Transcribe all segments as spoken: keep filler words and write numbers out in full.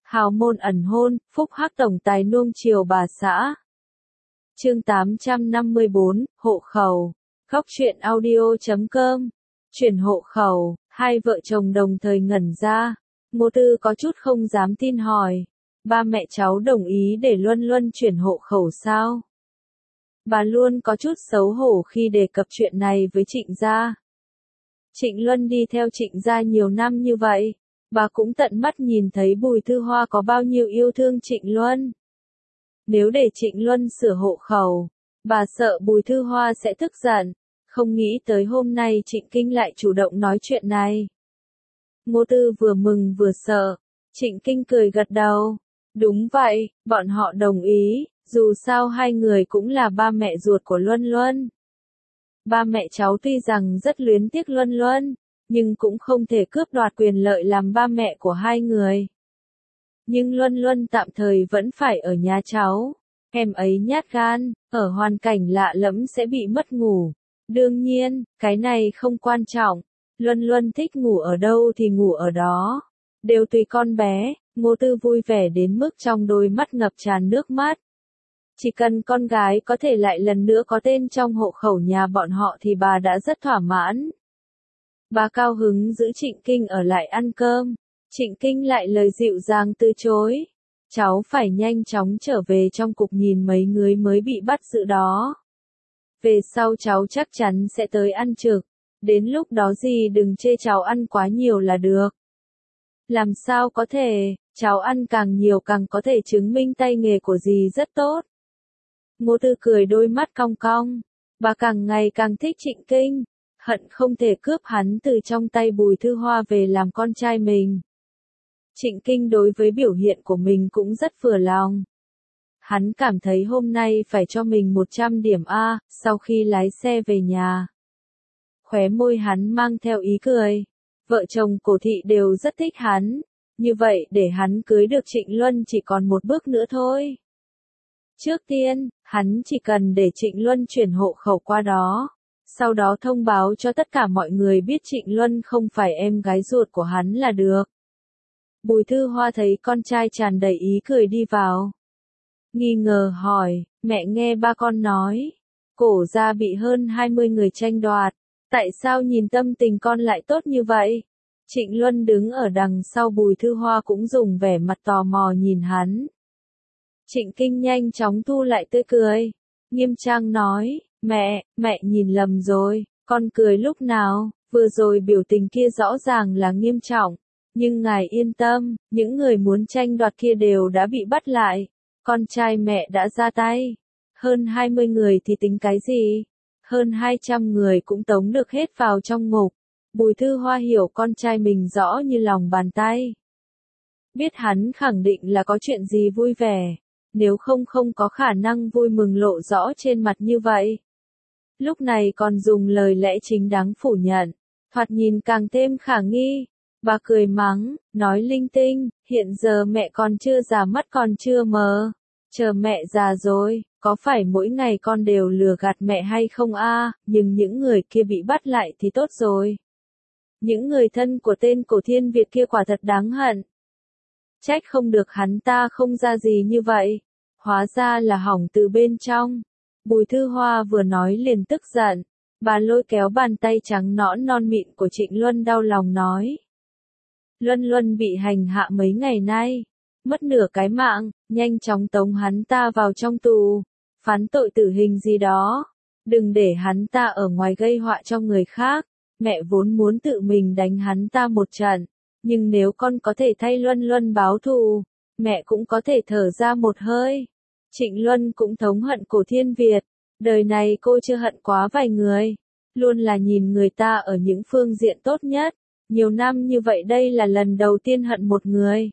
Hào môn ẩn hôn, phúc hắc tổng tài nuông chiều bà xã. Chương tám trăm năm mươi bốn, hộ khẩu. Góc truyện audio chấm com. Chuyển hộ khẩu, hai vợ chồng đồng thời ngẩn ra. Ngô Tư có chút không dám tin hỏi. Ba mẹ cháu đồng ý để Luân Luân chuyển hộ khẩu sao? Bà luôn có chút xấu hổ khi đề cập chuyện này với Trịnh gia. Trịnh Luân đi theo Trịnh gia nhiều năm như vậy, bà cũng tận mắt nhìn thấy Bùi Thư Hoa có bao nhiêu yêu thương Trịnh Luân. Nếu để Trịnh Luân sửa hộ khẩu, bà sợ Bùi Thư Hoa sẽ tức giận, không nghĩ tới hôm nay Trịnh Kinh lại chủ động nói chuyện này. Ngô Tư vừa mừng vừa sợ, Trịnh Kinh cười gật đầu. Đúng vậy, bọn họ đồng ý, dù sao hai người cũng là ba mẹ ruột của Luân Luân. Ba mẹ cháu tuy rằng rất luyến tiếc Luân Luân, nhưng cũng không thể cướp đoạt quyền lợi làm ba mẹ của hai người. Nhưng Luân Luân tạm thời vẫn phải ở nhà cháu. Em ấy nhát gan, ở hoàn cảnh lạ lẫm sẽ bị mất ngủ. Đương nhiên, cái này không quan trọng. Luân Luân thích ngủ ở đâu thì ngủ ở đó. Đều tùy con bé. Ngô Tư vui vẻ đến mức trong đôi mắt ngập tràn nước mắt. Chỉ cần con gái có thể lại lần nữa có tên trong hộ khẩu nhà bọn họ thì bà đã rất thỏa mãn. Bà cao hứng giữ Trịnh Kinh ở lại ăn cơm. Trịnh Kinh lại lời dịu dàng từ chối. Cháu phải nhanh chóng trở về trong cục nhìn mấy người mới bị bắt giữ đó. Về sau cháu chắc chắn sẽ tới ăn trực. Đến lúc đó gì đừng chê cháu ăn quá nhiều là được. Làm sao có thể, cháu ăn càng nhiều càng có thể chứng minh tay nghề của dì rất tốt. Ngô Tư cười đôi mắt cong cong. Bà càng ngày càng thích Trịnh Kinh. Hận không thể cướp hắn từ trong tay Bùi Thư Hoa về làm con trai mình. Trịnh Kinh đối với biểu hiện của mình cũng rất vừa lòng. Hắn cảm thấy hôm nay phải cho mình một trăm điểm A, sau khi lái xe về nhà. Khóe môi hắn mang theo ý cười. Vợ chồng Cổ Thị đều rất thích hắn. Như vậy để hắn cưới được Trịnh Luân chỉ còn một bước nữa thôi. Trước tiên, hắn chỉ cần để Trịnh Luân chuyển hộ khẩu qua đó. Sau đó thông báo cho tất cả mọi người biết Trịnh Luân không phải em gái ruột của hắn là được. Bùi Thư Hoa thấy con trai tràn đầy ý cười đi vào. Nghi ngờ hỏi, mẹ nghe ba con nói, Cổ gia bị hơn hai mươi người tranh đoạt, tại sao nhìn tâm tình con lại tốt như vậy? Trịnh Luân đứng ở đằng sau Bùi Thư Hoa cũng dùng vẻ mặt tò mò nhìn hắn. Trịnh Kinh nhanh chóng thu lại tươi cười, nghiêm trang nói, mẹ, mẹ nhìn lầm rồi, con cười lúc nào, vừa rồi biểu tình kia rõ ràng là nghiêm trọng. Nhưng ngài yên tâm, những người muốn tranh đoạt kia đều đã bị bắt lại. Con trai mẹ đã ra tay. Hơn hai mươi người thì tính cái gì? Hơn hai trăm người cũng tống được hết vào trong ngục. Bùi Thư Hoa hiểu con trai mình rõ như lòng bàn tay. Biết hắn khẳng định là có chuyện gì vui vẻ. Nếu không không có khả năng vui mừng lộ rõ trên mặt như vậy. Lúc này còn dùng lời lẽ chính đáng phủ nhận. Thoạt nhìn càng thêm khả nghi. Bà cười mắng, nói linh tinh, hiện giờ mẹ còn chưa già mắt còn chưa mờ. Chờ mẹ già rồi, có phải mỗi ngày con đều lừa gạt mẹ hay không a? Nhưng những người kia bị bắt lại thì tốt rồi. Những người thân của tên Cổ Thiên Việt kia quả thật đáng hận. Trách không được hắn ta không ra gì như vậy. Hóa ra là hỏng từ bên trong. Bùi Thư Hoa vừa nói liền tức giận. Bà lôi kéo bàn tay trắng nõn non mịn của Trịnh Luân đau lòng nói. Luân Luân bị hành hạ mấy ngày nay, mất nửa cái mạng, nhanh chóng tống hắn ta vào trong tù, phán tội tử hình gì đó, đừng để hắn ta ở ngoài gây họa cho người khác, mẹ vốn muốn tự mình đánh hắn ta một trận, nhưng nếu con có thể thay Luân Luân báo thù, mẹ cũng có thể thở ra một hơi. Trịnh Luân cũng thống hận Cổ Thiên Việt, đời này cô chưa hận quá vài người, luôn là nhìn người ta ở những phương diện tốt nhất. Nhiều năm như vậy đây là lần đầu tiên hận một người.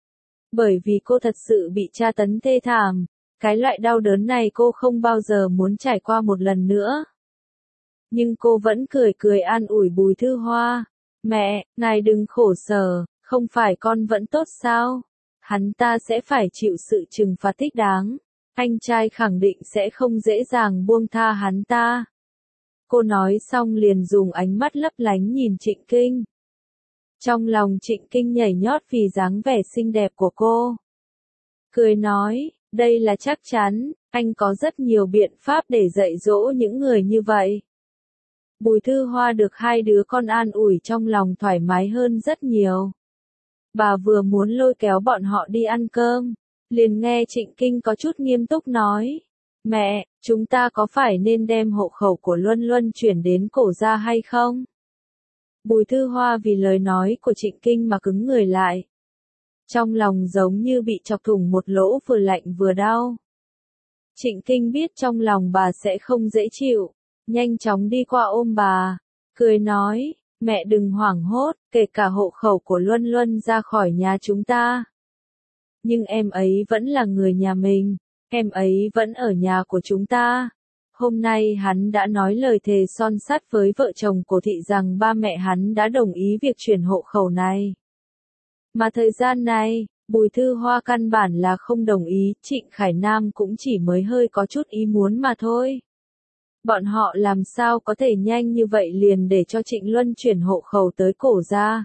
Bởi vì cô thật sự bị tra tấn thê thảm, cái loại đau đớn này cô không bao giờ muốn trải qua một lần nữa. Nhưng cô vẫn cười cười an ủi Bùi Thư Hoa. Mẹ, ngài đừng khổ sở, không phải con vẫn tốt sao? Hắn ta sẽ phải chịu sự trừng phạt thích đáng. Anh trai khẳng định sẽ không dễ dàng buông tha hắn ta. Cô nói xong liền dùng ánh mắt lấp lánh nhìn Trịnh Kinh. Trong lòng Trịnh Kinh nhảy nhót vì dáng vẻ xinh đẹp của cô. Cười nói, đây là chắc chắn, anh có rất nhiều biện pháp để dạy dỗ những người như vậy. Bùi Thư Hoa được hai đứa con an ủi trong lòng thoải mái hơn rất nhiều. Bà vừa muốn lôi kéo bọn họ đi ăn cơm, liền nghe Trịnh Kinh có chút nghiêm túc nói. Mẹ, chúng ta có phải nên đem hộ khẩu của Luân Luân chuyển đến Cổ gia hay không? Bùi Thư Hoa vì lời nói của Trịnh Kinh mà cứng người lại. Trong lòng giống như bị chọc thủng một lỗ vừa lạnh vừa đau. Trịnh Kinh biết trong lòng bà sẽ không dễ chịu, nhanh chóng đi qua ôm bà, cười nói, mẹ đừng hoảng hốt, kể cả hộ khẩu của Luân Luân ra khỏi nhà chúng ta. Nhưng em ấy vẫn là người nhà mình, em ấy vẫn ở nhà của chúng ta. Hôm nay hắn đã nói lời thề son sắt với vợ chồng Cổ Thị rằng ba mẹ hắn đã đồng ý việc chuyển hộ khẩu này. Mà thời gian này, Bùi Thư Hoa căn bản là không đồng ý, Trịnh Khải Nam cũng chỉ mới hơi có chút ý muốn mà thôi. Bọn họ làm sao có thể nhanh như vậy liền để cho Trịnh Luân chuyển hộ khẩu tới Cổ gia.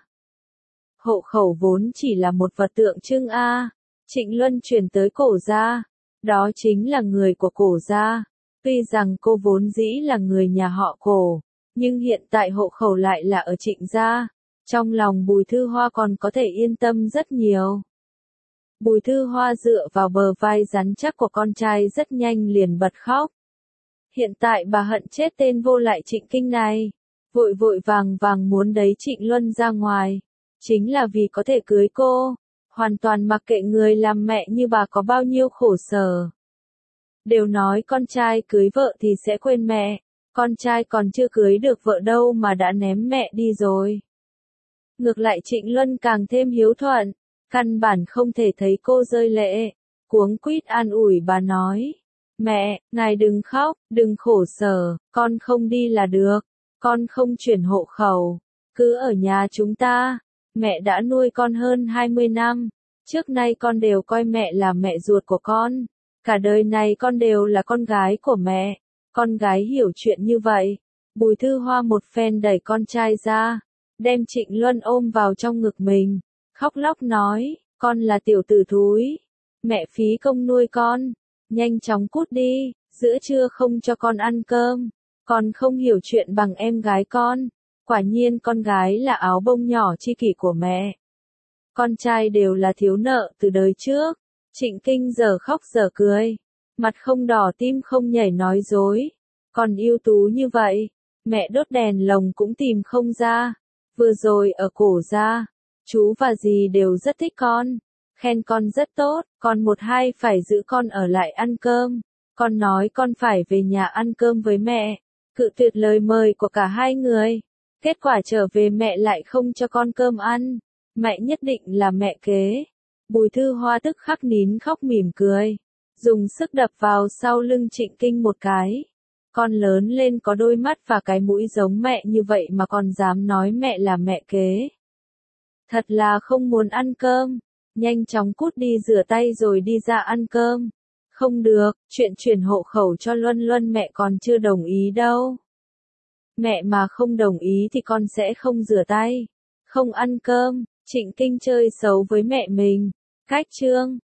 Hộ khẩu vốn chỉ là một vật tượng trưng a, Trịnh Luân chuyển tới Cổ gia, đó chính là người của Cổ gia. Tuy rằng cô vốn dĩ là người nhà họ Cổ, nhưng hiện tại hộ khẩu lại là ở Trịnh gia. Trong lòng Bùi Thư Hoa còn có thể yên tâm rất nhiều. Bùi Thư Hoa dựa vào bờ vai rắn chắc của con trai rất nhanh liền bật khóc. Hiện tại bà hận chết tên vô lại Trịnh Kinh này, vội vội vàng vàng muốn đẩy Trịnh Luân ra ngoài, chính là vì có thể cưới cô, hoàn toàn mặc kệ người làm mẹ như bà có bao nhiêu khổ sở. Đều nói con trai cưới vợ thì sẽ quên mẹ, con trai còn chưa cưới được vợ đâu mà đã ném mẹ đi rồi. Ngược lại Trịnh Luân càng thêm hiếu thuận, căn bản không thể thấy cô rơi lệ, cuống quýt an ủi bà nói. Mẹ, ngài đừng khóc, đừng khổ sở, con không đi là được, con không chuyển hộ khẩu, cứ ở nhà chúng ta. Mẹ đã nuôi con hơn hai mươi năm, trước nay con đều coi mẹ là mẹ ruột của con, cả đời này con đều là con gái của mẹ, con gái hiểu chuyện như vậy. Bùi Thư Hoa một phen đẩy con trai ra, đem Trịnh Luân ôm vào trong ngực mình, khóc lóc nói, con là tiểu tử thúi, mẹ phí công nuôi con, nhanh chóng cút đi, giữa trưa không cho con ăn cơm, con không hiểu chuyện bằng em gái con, quả nhiên con gái là áo bông nhỏ chi kỷ của mẹ. Con trai đều là thiếu nợ từ đời trước. Trịnh Kinh giờ khóc giờ cười, mặt không đỏ tim không nhảy nói dối, còn ưu tú như vậy, mẹ đốt đèn lồng cũng tìm không ra. Vừa rồi ở Cổ gia, chú và dì đều rất thích con, khen con rất tốt, con một hai phải giữ con ở lại ăn cơm, con nói con phải về nhà ăn cơm với mẹ, cự tuyệt lời mời của cả hai người, kết quả trở về mẹ lại không cho con cơm ăn, mẹ nhất định là mẹ kế. Bùi Thư Hoa tức khắc nín khóc mỉm cười, dùng sức đập vào sau lưng Trịnh Kinh một cái. Con lớn lên có đôi mắt và cái mũi giống mẹ như vậy mà còn dám nói mẹ là mẹ kế. Thật là không muốn ăn cơm, nhanh chóng cút đi rửa tay rồi đi ra ăn cơm. Không được, chuyện chuyển hộ khẩu cho Luân Luân mẹ còn chưa đồng ý đâu. Mẹ mà không đồng ý thì con sẽ không rửa tay, không ăn cơm. Trịnh Kinh chơi xấu với mẹ mình. Cách chương